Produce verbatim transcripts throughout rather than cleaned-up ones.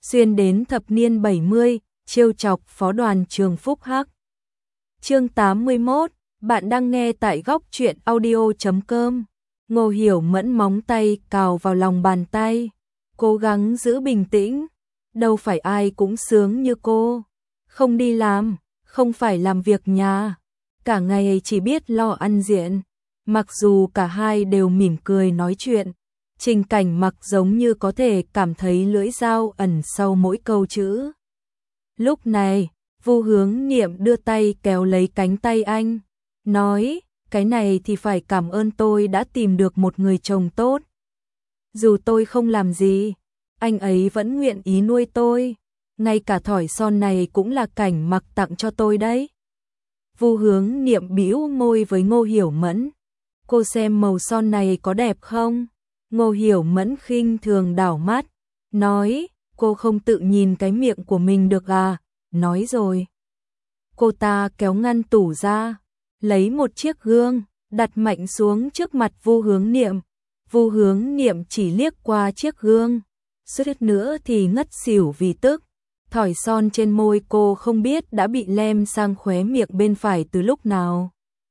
xuyên đến thập niên bảy mươi, trêu chọc phó đoàn trường Phúc Hắc. Chương tám mươi mốt, bạn đang nghe tại góc truyện audio chấm com. Ngô Hiểu Mẫn móng tay cào vào lòng bàn tay, cố gắng giữ bình tĩnh, đâu phải ai cũng sướng như cô, không đi làm, không phải làm việc nhà, cả ngày chỉ biết lo ăn diện. Mặc dù cả hai đều mỉm cười nói chuyện, Trình Cảnh Mặc giống như có thể cảm thấy lưỡi dao ẩn sau mỗi câu chữ. Lúc này, Vu Hướng Niệm đưa tay kéo lấy cánh tay anh, nói, cái này thì phải cảm ơn tôi đã tìm được một người chồng tốt. Dù tôi không làm gì, anh ấy vẫn nguyện ý nuôi tôi, ngay cả thỏi son này cũng là Cảnh Mặc tặng cho tôi đấy. Vu Hướng Niệm bĩu môi với Ngô Hiểu Mẫn, cô xem màu son này có đẹp không? Ngô Hiểu Mẫn khinh thường đảo mắt, nói, cô không tự nhìn cái miệng của mình được à? Nói rồi. Cô ta kéo ngăn tủ ra, lấy một chiếc gương, đặt mạnh xuống trước mặt Vu Hướng Niệm. Vu Hướng Niệm chỉ liếc qua chiếc gương, suýt nữa thì ngất xỉu vì tức. Thỏi son trên môi cô không biết đã bị lem sang khóe miệng bên phải từ lúc nào.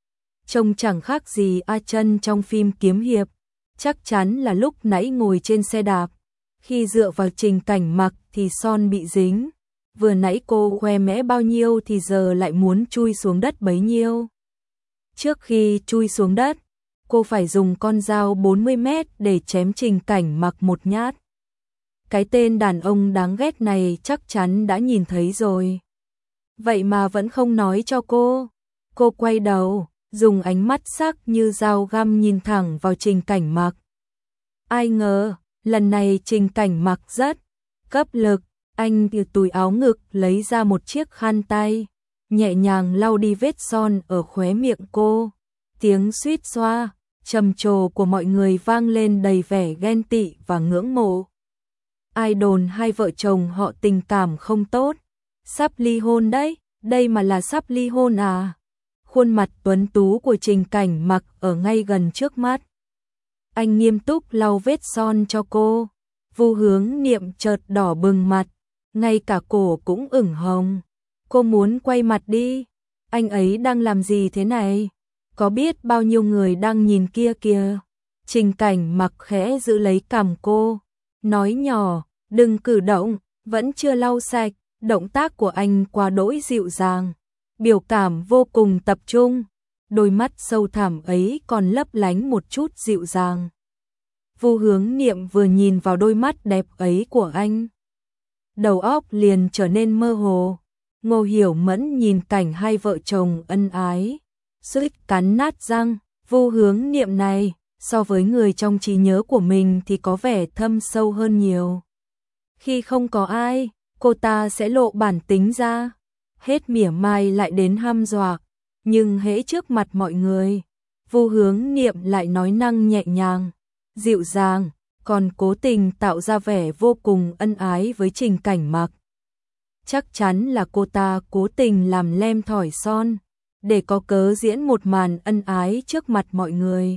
Trông chẳng khác gì A Chân trong phim kiếm hiệp, chắc chắn là lúc nãy ngồi trên xe đạp, khi dựa vào Trình Cảnh Mặc thì son bị dính. Vừa nãy cô khoe mẽ bao nhiêu thì giờ lại muốn chui xuống đất bấy nhiêu. Trước khi chui xuống đất, cô phải dùng con dao bốn mươi mét để chém Trình Cảnh Mặc một nhát. Cái tên đàn ông đáng ghét này chắc chắn đã nhìn thấy rồi. Vậy mà vẫn không nói cho cô. Cô quay đầu, dùng ánh mắt sắc như dao găm nhìn thẳng vào Trình Cảnh Mặc. Ai ngờ, lần này Trình Cảnh Mặc rất cấp lực, anh từ túi áo ngực lấy ra một chiếc khăn tay, nhẹ nhàng lau đi vết son ở khóe miệng cô. Tiếng suýt xoa, trầm trồ của mọi người vang lên đầy vẻ ghen tị và ngưỡng mộ. Ai đồn hai vợ chồng họ tình cảm không tốt, sắp ly hôn đấy, đây mà là sắp ly hôn à? Khuôn mặt tuấn tú của Trình Cảnh Mặc ở ngay gần trước mắt. Anh nghiêm túc lau vết son cho cô. Vu Hướng Niệm chợt đỏ bừng mặt, ngay cả cổ cũng ửng hồng. Cô muốn quay mặt đi. Anh ấy đang làm gì thế này? Có biết bao nhiêu người đang nhìn kia kìa. Trình Cảnh Mặc khẽ giữ lấy cằm cô, nói nhỏ, đừng cử động, vẫn chưa lau sạch. Động tác của anh quá đỗi dịu dàng, biểu cảm vô cùng tập trung, đôi mắt sâu thẳm ấy còn lấp lánh một chút dịu dàng. Vu Hướng Niệm vừa nhìn vào đôi mắt đẹp ấy của anh, đầu óc liền trở nên mơ hồ. Ngô Hiểu Mẫn nhìn cảnh hai vợ chồng ân ái, suýt cắn nát răng. Vu Hướng Niệm này, so với người trong trí nhớ của mình thì có vẻ thâm sâu hơn nhiều. Khi không có ai, cô ta sẽ lộ bản tính ra, hết mỉa mai lại đến hăm dọa, nhưng hễ trước mặt mọi người, Vu Hướng Niệm lại nói năng nhẹ nhàng, dịu dàng, còn cố tình tạo ra vẻ vô cùng ân ái với Trình Cảnh Mặc. Chắc chắn là cô ta cố tình làm lem thỏi son, để có cớ diễn một màn ân ái trước mặt mọi người.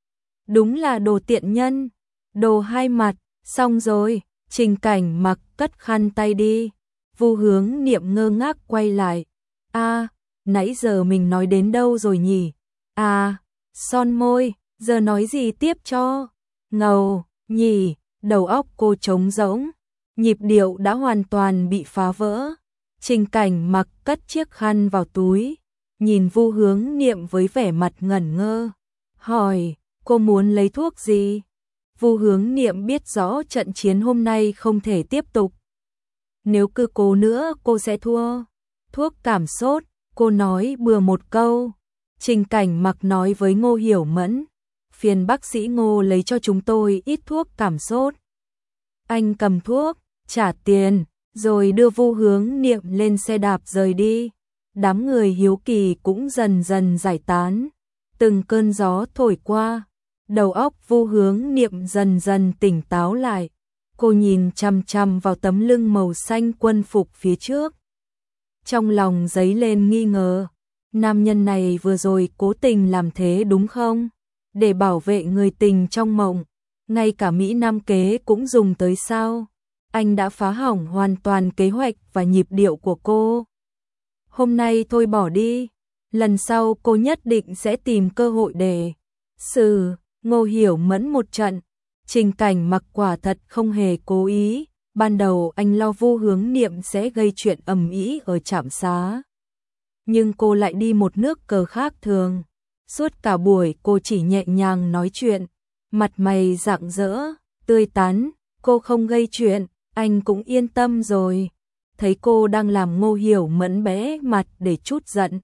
Đúng là đồ tiện nhân, đồ hai mặt. Xong rồi, Trình Cảnh Mặc cất khăn tay đi. Vu Hướng Niệm ngơ ngác quay lại. À, nãy giờ mình nói đến đâu rồi nhỉ? À, son môi, giờ nói gì tiếp cho? Ngầu, nhỉ, đầu óc cô trống rỗng, nhịp điệu đã hoàn toàn bị phá vỡ. Trình Cảnh Mặc cất chiếc khăn vào túi, nhìn Vu Hướng Niệm với vẻ mặt ngẩn ngơ, hỏi, cô muốn lấy thuốc gì? Vu Hướng Niệm biết rõ trận chiến hôm nay không thể tiếp tục. Nếu cứ cố nữa cô sẽ thua. Thuốc cảm sốt, cô nói bừa một câu. Trình Cảnh Mặc nói với Ngô Hiểu Mẫn, phiền bác sĩ Ngô lấy cho chúng tôi ít thuốc cảm sốt. Anh cầm thuốc, trả tiền, rồi đưa Vu Hướng Niệm lên xe đạp rời đi. Đám người hiếu kỳ cũng dần dần giải tán. Từng cơn gió thổi qua, đầu óc Vu Hướng Niệm dần dần tỉnh táo lại. Cô nhìn chằm chằm vào tấm lưng màu xanh quân phục phía trước. Trong lòng dấy lên nghi ngờ, nam nhân này vừa rồi cố tình làm thế đúng không? Để bảo vệ người tình trong mộng, ngay cả Mỹ Nam kế cũng dùng tới sao? anh đã phá hỏng hoàn toàn kế hoạch và nhịp điệu của cô. Hôm nay thôi bỏ đi, lần sau cô nhất định sẽ tìm cơ hội để xử Ngô Hiểu Mẫn một trận. Trình Cảnh Mặc quả thật không hề cố ý, ban đầu anh lo Vu Hướng Niệm sẽ gây chuyện ầm ĩ ở trạm xá. Nhưng cô lại đi một nước cờ khác thường. Suốt cả buổi cô chỉ nhẹ nhàng nói chuyện, mặt mày rạng rỡ, tươi tắn, cô không gây chuyện, anh cũng yên tâm rồi. Thấy cô đang làm Ngô Hiểu Mẫn bé mặt để trút giận,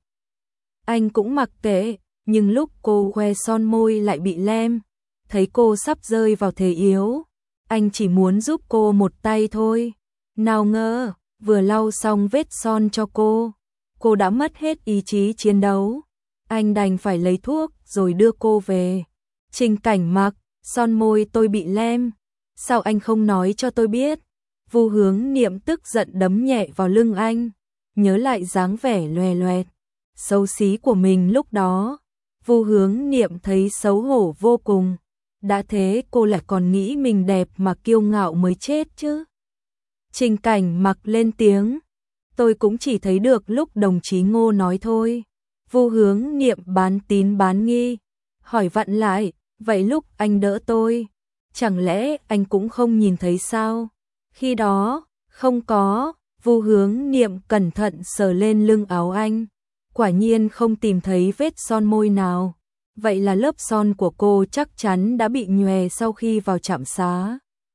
anh cũng mặc kệ, nhưng lúc cô khoe son môi lại bị lem, thấy cô sắp rơi vào thế yếu, anh chỉ muốn giúp cô một tay thôi. Nào ngờ, vừa lau xong vết son cho cô, cô đã mất hết ý chí chiến đấu. Anh đành phải lấy thuốc rồi đưa cô về. Trình Cảnh Mặc, son môi tôi bị lem, sao anh không nói cho tôi biết? Vu Hướng Niệm tức giận đấm nhẹ vào lưng anh, nhớ lại dáng vẻ loè loẹt, xấu xí của mình lúc đó. Vu Hướng Niệm thấy xấu hổ vô cùng, đã thế cô lại còn nghĩ mình đẹp mà kiêu ngạo mới chết chứ. Trình Cảnh Mặc lên tiếng, tôi cũng chỉ thấy được lúc đồng chí Ngô nói thôi. Vu Hướng Niệm bán tín bán nghi, hỏi vặn lại, vậy lúc anh đỡ tôi, chẳng lẽ anh cũng không nhìn thấy sao? Khi đó, không có. Vu Hướng Niệm cẩn thận sờ lên lưng áo anh, quả nhiên không tìm thấy vết son môi nào. Vậy là lớp son của cô chắc chắn đã bị nhòe sau khi vào trạm xá.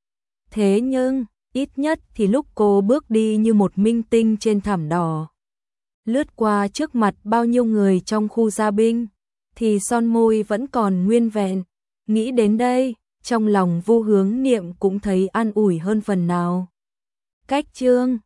Thế nhưng, ít nhất thì lúc cô bước đi như một minh tinh trên thảm đỏ, lướt qua trước mặt bao nhiêu người trong khu gia binh, thì son môi vẫn còn nguyên vẹn. Nghĩ đến đây, trong lòng Vu Hướng Niệm cũng thấy an ủi hơn phần nào. Cách chương